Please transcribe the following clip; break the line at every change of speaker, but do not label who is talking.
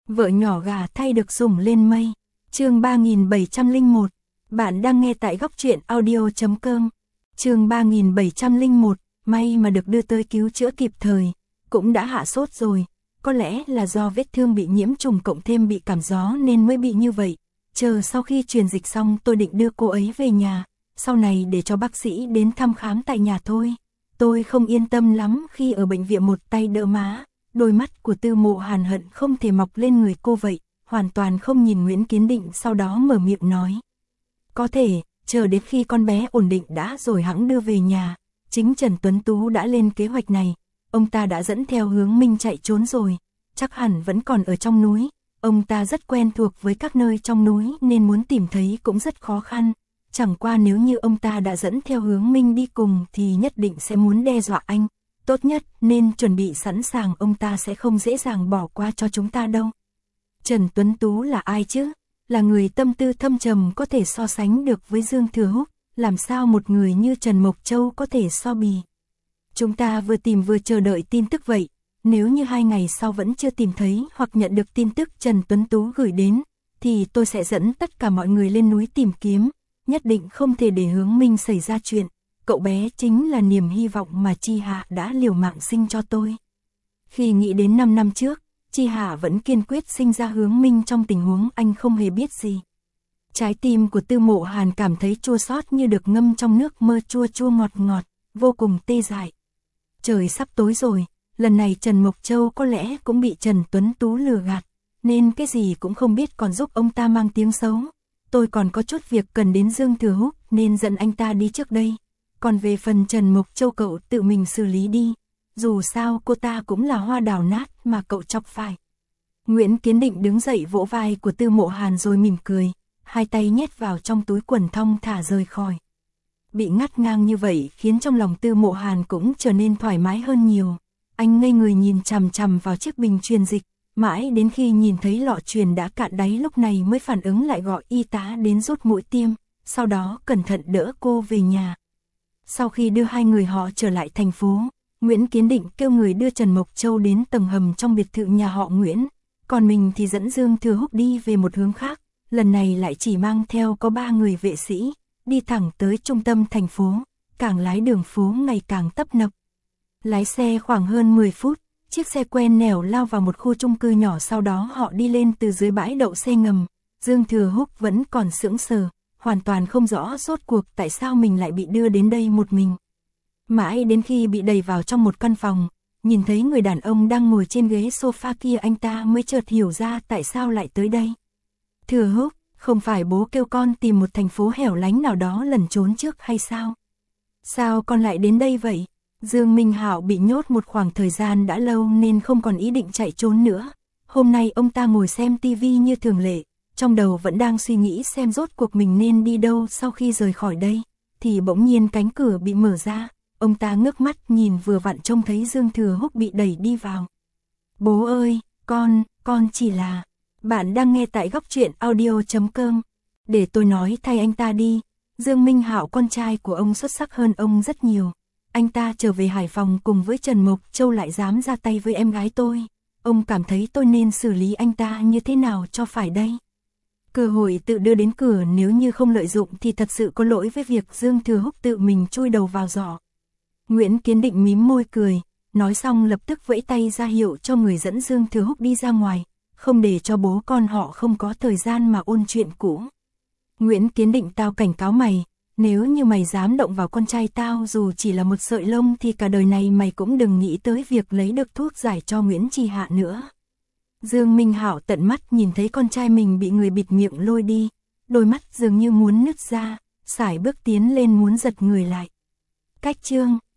Vợ nhỏ gà thay được sủng lên mây. Chương 3701. Bạn đang nghe tại góc truyện audio.com. Chương 3701. May mà được đưa tới cứu chữa kịp thời. Cũng đã hạ sốt rồi. Có lẽ là do vết thương bị nhiễm trùng cộng thêm bị cảm gió nên mới bị như vậy. Chờ sau khi truyền dịch xong tôi định đưa cô ấy về nhà. Sau này để cho bác sĩ đến thăm khám tại nhà thôi. Tôi không yên tâm lắm khi ở bệnh viện một tay đỡ má. Đôi mắt của Tư Mộ Hàn hận không thể mọc lên người cô vậy, hoàn toàn không nhìn Nguyễn Kiến Định, sau đó mở miệng nói. Có thể, chờ đến khi con bé ổn định đã rồi hẵng đưa về nhà. Chính Trần Tuấn Tú đã lên kế hoạch này, ông ta đã dẫn theo Hướng Minh chạy trốn rồi, chắc hẳn vẫn còn ở trong núi. Ông ta rất quen thuộc với các nơi trong núi nên muốn tìm thấy cũng rất khó khăn. Chẳng qua nếu như ông ta đã dẫn theo Hướng Minh đi cùng thì nhất định sẽ muốn đe dọa anh. Tốt nhất nên chuẩn bị sẵn sàng, ông ta sẽ không dễ dàng bỏ qua cho chúng ta đâu. Trần Tuấn Tú là ai chứ? Là người tâm tư thâm trầm có thể so sánh được với Dương Thừa Húc, làm sao một người như Trần Mộc Châu có thể so bì. Chúng ta vừa tìm vừa chờ đợi tin tức vậy, nếu như 2 ngày sau vẫn chưa tìm thấy hoặc nhận được tin tức Trần Tuấn Tú gửi đến, thì tôi sẽ dẫn tất cả mọi người lên núi tìm kiếm, nhất định không thể để Hướng Minh xảy ra chuyện. Cậu bé chính là niềm hy vọng mà Chi Hạ đã liều mạng sinh cho tôi. Khi nghĩ đến 5 năm trước, Chi Hạ vẫn kiên quyết sinh ra Hướng Minh trong tình huống anh không hề biết gì. Trái tim của Tư Mộ Hàn cảm thấy chua xót như được ngâm trong nước mơ chua chua ngọt ngọt, vô cùng tê dại. Trời sắp tối rồi, lần này Trần Mộc Châu có lẽ cũng bị Trần Tuấn Tú lừa gạt, nên cái gì cũng không biết còn giúp ông ta mang tiếng xấu. Tôi còn có chút việc cần đến Dương Thừa Húc nên dẫn anh ta đi trước đây. Còn về phần Trần Mộc Châu cậu tự mình xử lý đi, dù sao cô ta cũng là hoa đào nát mà cậu chọc phải. Nguyễn Kiến Định đứng dậy vỗ vai của Tư Mộ Hàn rồi mỉm cười, hai tay nhét vào trong túi quần thong thả rời khỏi. Bị ngắt ngang như vậy khiến trong lòng Tư Mộ Hàn cũng trở nên thoải mái hơn nhiều. Anh ngây người nhìn chằm chằm vào chiếc bình truyền dịch, mãi đến khi nhìn thấy lọ truyền đã cạn đáy lúc này mới phản ứng lại gọi y tá đến rút mũi tiêm, sau đó cẩn thận đỡ cô về nhà. Sau khi đưa hai người họ trở lại thành phố, Nguyễn Kiến Định kêu người đưa Trần Mộc Châu đến tầng hầm trong biệt thự nhà họ Nguyễn, còn mình thì dẫn Dương Thừa Húc đi về một hướng khác, lần này lại chỉ mang theo có 3 người vệ sĩ, đi thẳng tới trung tâm thành phố, càng lái đường phố ngày càng tấp nập. Lái xe khoảng hơn 10 phút, chiếc xe quen nẻo lao vào một khu chung cư nhỏ, sau đó họ đi lên từ dưới bãi đậu xe ngầm. Dương Thừa Húc vẫn còn sững sờ, hoàn toàn không rõ rốt cuộc tại sao mình lại bị đưa đến đây một mình. Mãi đến khi bị đẩy vào trong một căn phòng, nhìn thấy người đàn ông đang ngồi trên ghế sofa kia, anh ta mới chợt hiểu ra tại sao lại tới đây. Thừa Húc, không phải bố kêu con tìm một thành phố hẻo lánh nào đó lẩn trốn trước hay sao? Sao con lại đến đây vậy? Dương Minh Hạo bị nhốt một khoảng thời gian đã lâu nên không còn ý định chạy trốn nữa. Hôm nay ông ta ngồi xem tivi như thường lệ, trong đầu vẫn đang suy nghĩ xem rốt cuộc mình nên đi đâu sau khi rời khỏi đây, thì bỗng nhiên cánh cửa bị mở ra, ông ta ngước mắt nhìn vừa vặn trông thấy Dương Thừa Húc bị đẩy đi vào. Bố ơi, con chỉ là... Bạn đang nghe tại góc truyện audio.com. Để tôi nói thay anh ta đi, Dương Minh Hạo con trai của ông xuất sắc hơn ông rất nhiều. Anh ta trở về Hải Phòng cùng với Trần Mộc Châu lại dám ra tay với em gái tôi. Ông cảm thấy tôi nên xử lý anh ta như thế nào cho phải đây? Cơ hội tự đưa đến cửa, nếu như không lợi dụng thì thật sự có lỗi với việc Dương Thừa Húc tự mình chui đầu vào giỏ. Nguyễn Kiến Định mím môi cười, nói xong lập tức vẫy tay ra hiệu cho người dẫn Dương Thừa Húc đi ra ngoài, không để cho bố con họ không có thời gian mà ôn chuyện cũ. Nguyễn Kiến Định, tao cảnh cáo mày, nếu như mày dám động vào con trai tao dù chỉ là một sợi lông thì cả đời này mày cũng đừng nghĩ tới việc lấy được thuốc giải cho Nguyễn Chi Hạ nữa. Dương Minh Hạo tận mắt nhìn thấy con trai mình bị người bịt miệng lôi đi, đôi mắt dường như muốn nứt ra, sải bước tiến lên muốn giật người lại. Cách chương